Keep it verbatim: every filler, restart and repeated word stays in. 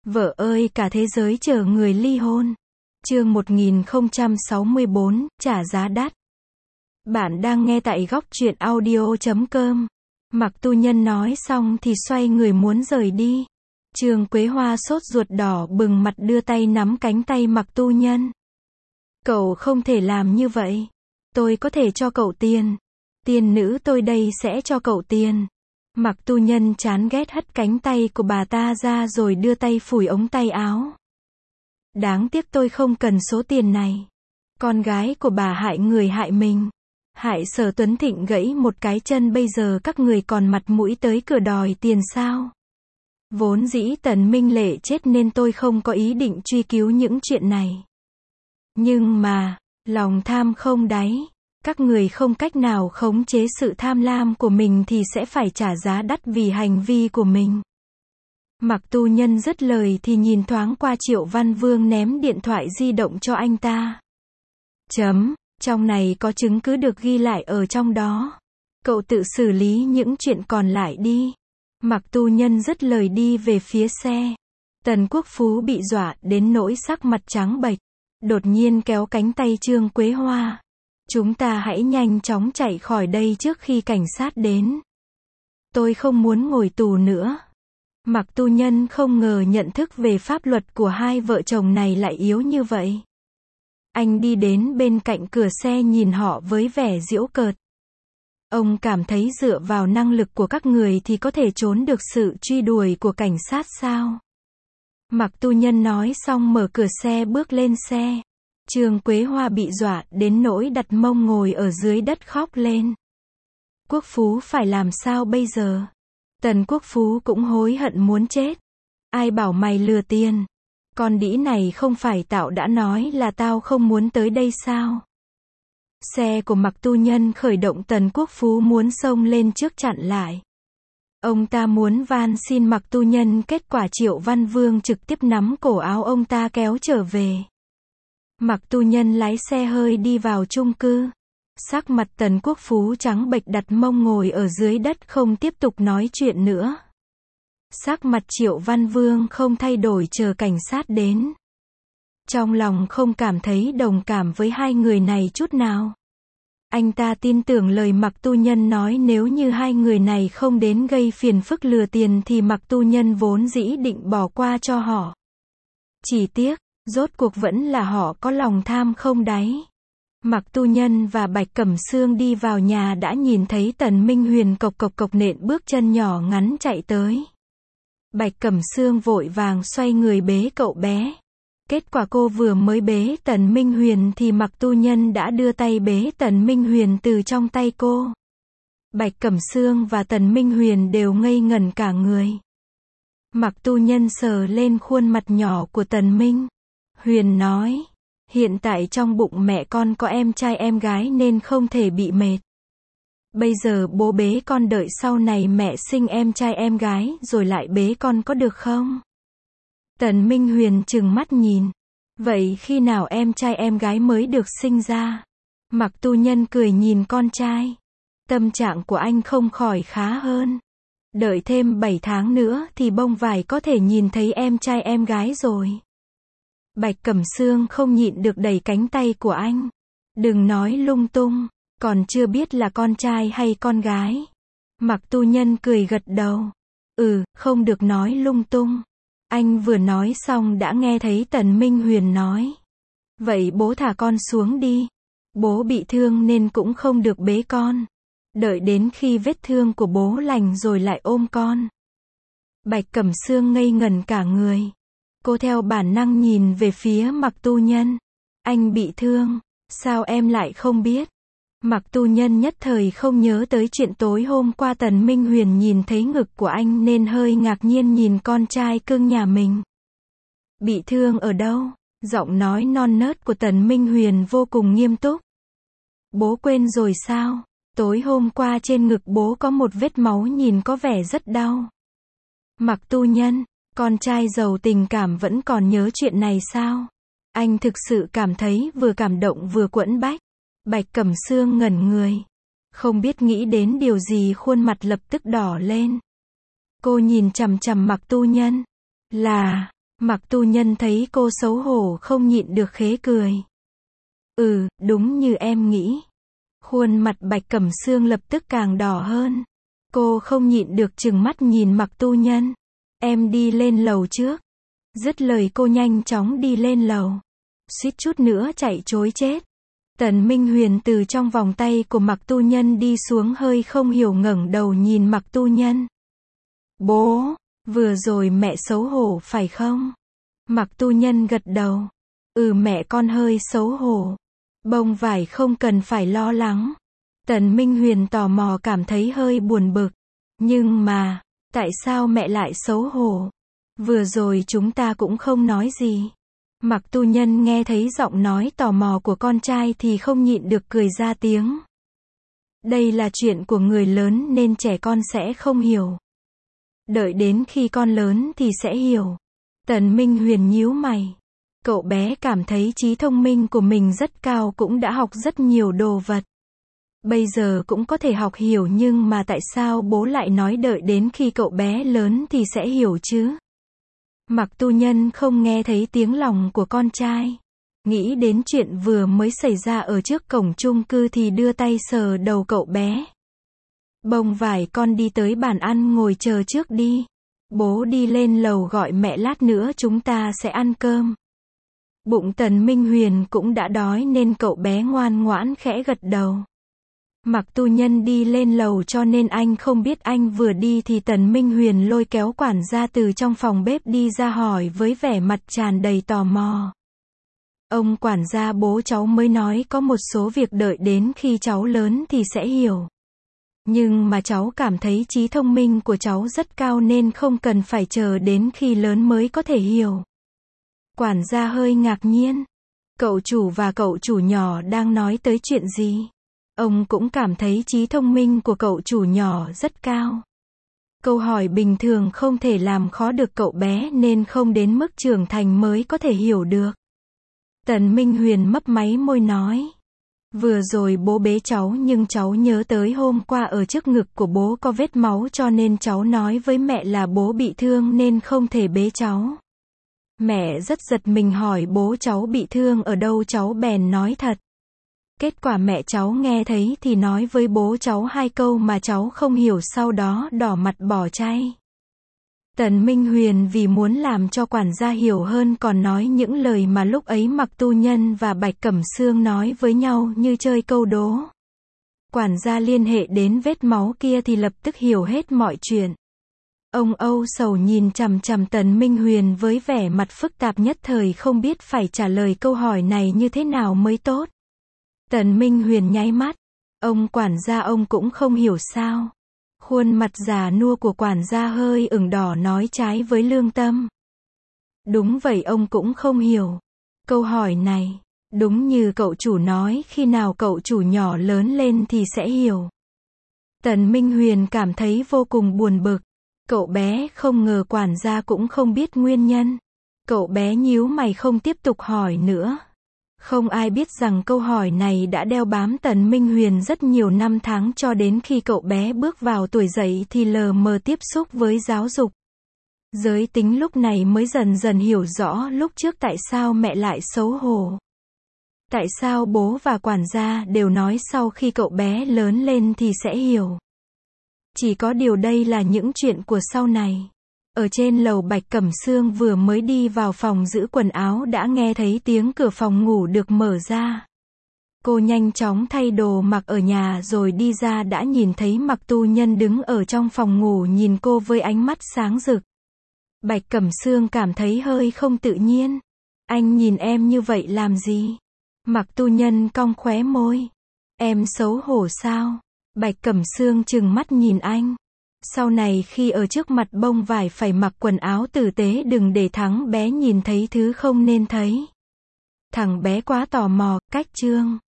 Vợ ơi, cả thế giới chờ người ly hôn. Chương một nghìn không trăm sáu mươi bốn, trả giá đắt. Bạn đang nghe tại góc truyện audio chấm com. Mạc Tu Nhân nói xong thì xoay người muốn rời đi. Trương Quế Hoa sốt ruột đỏ bừng mặt đưa tay nắm cánh tay Mạc Tu Nhân. Cậu không thể làm như vậy. Tôi có thể cho cậu tiền. Tiền nữ tôi đây sẽ cho cậu tiền. Mạc Tu Nhân chán ghét hất cánh tay của bà ta ra rồi đưa tay phủi ống tay áo. Đáng tiếc tôi không cần số tiền này. Con gái của bà hại người hại mình. Hại Sở Tuấn Thịnh gãy một cái chân, bây giờ các người còn mặt mũi tới cửa đòi tiền sao? Vốn dĩ Tần Minh Lệ chết nên tôi không có ý định truy cứu những chuyện này. Nhưng mà, lòng tham không đáy. Các người không cách nào khống chế sự tham lam của mình thì sẽ phải trả giá đắt vì hành vi của mình. Mạc Tu Nhân dứt lời thì nhìn thoáng qua Triệu Văn Vương ném điện thoại di động cho anh ta. Chấm, trong này có chứng cứ được ghi lại ở trong đó. Cậu tự xử lý những chuyện còn lại đi. Mạc Tu Nhân dứt lời đi về phía xe. Tần Quốc Phú bị dọa đến nỗi sắc mặt trắng bệch. Đột nhiên kéo cánh tay Trương Quế Hoa. Chúng ta hãy nhanh chóng chạy khỏi đây trước khi cảnh sát đến. Tôi không muốn ngồi tù nữa. Mạc Tu Nhân không ngờ nhận thức về pháp luật của hai vợ chồng này lại yếu như vậy. Anh đi đến bên cạnh cửa xe nhìn họ với vẻ giễu cợt. Ông cảm thấy dựa vào năng lực của các người thì có thể trốn được sự truy đuổi của cảnh sát sao? Mạc Tu Nhân nói xong mở cửa xe bước lên xe. Trương Quế Hoa bị dọa đến nỗi đặt mông ngồi ở dưới đất khóc lên. Quốc Phú phải làm sao bây giờ? Tần Quốc Phú cũng hối hận muốn chết. Ai bảo mày lừa tiền? Con đĩ này không phải tao đã nói là tao không muốn tới đây sao? Xe của Mạc Tu Nhân khởi động, Tần Quốc Phú muốn xông lên trước chặn lại. Ông ta muốn van xin Mạc Tu Nhân, kết quả Triệu Văn Vương trực tiếp nắm cổ áo ông ta kéo trở về. Mạc Tu Nhân lái xe hơi đi vào chung cư. Sắc mặt Tần Quốc Phú trắng bệch đặt mông ngồi ở dưới đất không tiếp tục nói chuyện nữa. Sắc mặt Triệu Văn Vương không thay đổi chờ cảnh sát đến. Trong lòng không cảm thấy đồng cảm với hai người này chút nào. Anh ta tin tưởng lời Mạc Tu Nhân nói, nếu như hai người này không đến gây phiền phức lừa tiền thì Mạc Tu Nhân vốn dĩ định bỏ qua cho họ. Chỉ tiếc, rốt cuộc vẫn là họ có lòng tham không đáy. Mạc Tu Nhân và Bạch Cẩm Sương đi vào nhà đã nhìn thấy Tần Minh Huyền cộc cộc cộc nện bước chân nhỏ ngắn chạy tới. Bạch Cẩm Sương vội vàng xoay người bế cậu bé. Kết quả cô vừa mới bế Tần Minh Huyền thì Mạc Tu Nhân đã đưa tay bế Tần Minh Huyền từ trong tay cô. Bạch Cẩm Sương và Tần Minh Huyền đều ngây ngẩn cả người. Mạc Tu Nhân sờ lên khuôn mặt nhỏ của Tần Minh Huyền nói, hiện tại trong bụng mẹ con có em trai em gái nên không thể bị mệt. Bây giờ bố bế con, đợi sau này mẹ sinh em trai em gái rồi lại bế con có được không? Tần Minh Huyền trừng mắt nhìn. Vậy khi nào em trai em gái mới được sinh ra? Mạc Tu Nhân cười nhìn con trai. Tâm trạng của anh không khỏi khá hơn. Đợi thêm bảy tháng nữa thì bông vải có thể nhìn thấy em trai em gái rồi. Bạch Cẩm Sương không nhịn được đẩy cánh tay của anh. Đừng nói lung tung, còn chưa biết là con trai hay con gái. Mạc Tu Nhân cười gật đầu. Ừ, không được nói lung tung. Anh vừa nói xong đã nghe thấy Tần Minh Huyền nói. Vậy bố thả con xuống đi. Bố bị thương nên cũng không được bế con. Đợi đến khi vết thương của bố lành rồi lại ôm con. Bạch Cẩm Sương ngây ngẩn cả người. Cô theo bản năng nhìn về phía Mạc Tu Nhân. Anh bị thương, sao em lại không biết? Mạc Tu Nhân nhất thời không nhớ tới chuyện tối hôm qua Tần Minh Huyền nhìn thấy ngực của anh nên hơi ngạc nhiên nhìn con trai cưng nhà mình. Bị thương ở đâu? Giọng nói non nớt của Tần Minh Huyền vô cùng nghiêm túc. Bố quên rồi sao? Tối hôm qua trên ngực bố có một vết máu, nhìn có vẻ rất đau. Mạc Tu Nhân, con trai giàu tình cảm vẫn còn nhớ chuyện này sao? Anh thực sự cảm thấy vừa cảm động vừa quẫn bách. Bạch Cẩm Sương ngẩn người. Không biết nghĩ đến điều gì, khuôn mặt lập tức đỏ lên. Cô nhìn chằm chằm Mạc Tu Nhân. Là, Mặc tu nhân thấy cô xấu hổ không nhịn được khế cười. Ừ, đúng như em nghĩ. Khuôn mặt Bạch Cẩm Sương lập tức càng đỏ hơn. Cô không nhịn được trừng mắt nhìn Mặc tu nhân. Em đi lên lầu trước. Dứt lời cô nhanh chóng đi lên lầu. Suýt chút nữa chạy trối chết. Tần Minh Huyền từ trong vòng tay của Mặc tu nhân đi xuống hơi không hiểu ngẩng đầu nhìn Mặc tu nhân. Bố, vừa rồi mẹ xấu hổ phải không? Mặc tu nhân gật đầu. Ừ, mẹ con hơi xấu hổ. Bông vải không cần phải lo lắng. Tần Minh Huyền tò mò cảm thấy hơi buồn bực. Nhưng mà, tại sao mẹ lại xấu hổ? Vừa rồi chúng ta cũng không nói gì. Mặc tu nhân nghe thấy giọng nói tò mò của con trai thì không nhịn được cười ra tiếng. Đây là chuyện của người lớn nên trẻ con sẽ không hiểu. Đợi đến khi con lớn thì sẽ hiểu. Tần Minh Huyền nhíu mày. Cậu bé cảm thấy trí thông minh của mình rất cao, cũng đã học rất nhiều đồ vật. Bây giờ cũng có thể học hiểu, nhưng mà tại sao bố lại nói đợi đến khi cậu bé lớn thì sẽ hiểu chứ? Mặc tu nhân không nghe thấy tiếng lòng của con trai. Nghĩ đến chuyện vừa mới xảy ra ở trước cổng chung cư thì đưa tay sờ đầu cậu bé. Bông vải, con đi tới bàn ăn ngồi chờ trước đi. Bố đi lên lầu gọi mẹ, lát nữa chúng ta sẽ ăn cơm. Bụng Tần Minh Huyền cũng đã đói nên cậu bé ngoan ngoãn khẽ gật đầu. Mặc tu nhân đi lên lầu cho nên anh không biết, anh vừa đi thì Tần Minh Huyền lôi kéo quản gia từ trong phòng bếp đi ra hỏi với vẻ mặt tràn đầy tò mò. Ông quản gia, bố cháu mới nói có một số việc đợi đến khi cháu lớn thì sẽ hiểu. Nhưng mà cháu cảm thấy trí thông minh của cháu rất cao nên không cần phải chờ đến khi lớn mới có thể hiểu. Quản gia hơi ngạc nhiên. Cậu chủ và cậu chủ nhỏ đang nói tới chuyện gì? Ông cũng cảm thấy trí thông minh của cậu chủ nhỏ rất cao. Câu hỏi bình thường không thể làm khó được cậu bé nên không đến mức trưởng thành mới có thể hiểu được. Tần Minh Huyền mấp máy môi nói. Vừa rồi bố bế cháu nhưng cháu nhớ tới hôm qua ở trước ngực của bố có vết máu cho nên cháu nói với mẹ là bố bị thương nên không thể bế cháu. Mẹ rất giật mình hỏi bố cháu bị thương ở đâu, cháu bèn nói thật. Kết quả mẹ cháu nghe thấy thì nói với bố cháu hai câu mà cháu không hiểu, sau đó đỏ mặt bỏ chay. Tần Minh Huyền vì muốn làm cho quản gia hiểu hơn còn nói những lời mà lúc ấy Mặc tu nhân và Bạch Cẩm Sương nói với nhau như chơi câu đố. Quản gia liên hệ đến vết máu kia thì lập tức hiểu hết mọi chuyện. Ông âu sầu nhìn chằm chằm Tần Minh Huyền với vẻ mặt phức tạp, nhất thời không biết phải trả lời câu hỏi này như thế nào mới tốt. Tần Minh Huyền nháy mắt. Ông quản gia, ông cũng không hiểu sao? Khuôn mặt già nua của quản gia hơi ửng đỏ, nói trái với lương tâm. Đúng vậy, ông cũng không hiểu. Câu hỏi này, đúng như cậu chủ nói, khi nào cậu chủ nhỏ lớn lên thì sẽ hiểu. Tần Minh Huyền cảm thấy vô cùng buồn bực. Cậu bé không ngờ quản gia cũng không biết nguyên nhân. Cậu bé nhíu mày không tiếp tục hỏi nữa. Không ai biết rằng câu hỏi này đã đeo bám Tần Minh Huyền rất nhiều năm tháng, cho đến khi cậu bé bước vào tuổi dậy thì lờ mờ tiếp xúc với giáo dục. Giới tính lúc này mới dần dần hiểu rõ lúc trước tại sao mẹ lại xấu hổ. Tại sao bố và quản gia đều nói sau khi cậu bé lớn lên thì sẽ hiểu. Chỉ có điều đây là những chuyện của sau này. Ở trên lầu, Bạch Cẩm Sương vừa mới đi vào phòng giữ quần áo đã nghe thấy tiếng cửa phòng ngủ được mở ra. Cô nhanh chóng thay đồ mặc ở nhà rồi đi ra, đã nhìn thấy Mặc tu nhân đứng ở trong phòng ngủ nhìn cô với ánh mắt sáng rực. Bạch Cẩm Sương cảm thấy hơi không tự nhiên. Anh nhìn em như vậy làm gì? Mặc tu nhân cong khóe môi. Em xấu hổ sao? Bạch Cẩm Sương trừng mắt nhìn anh. Sau này khi ở trước mặt bông vải phải mặc quần áo tử tế, đừng để thằng bé nhìn thấy thứ không nên thấy. Thằng bé quá tò mò, cách chương.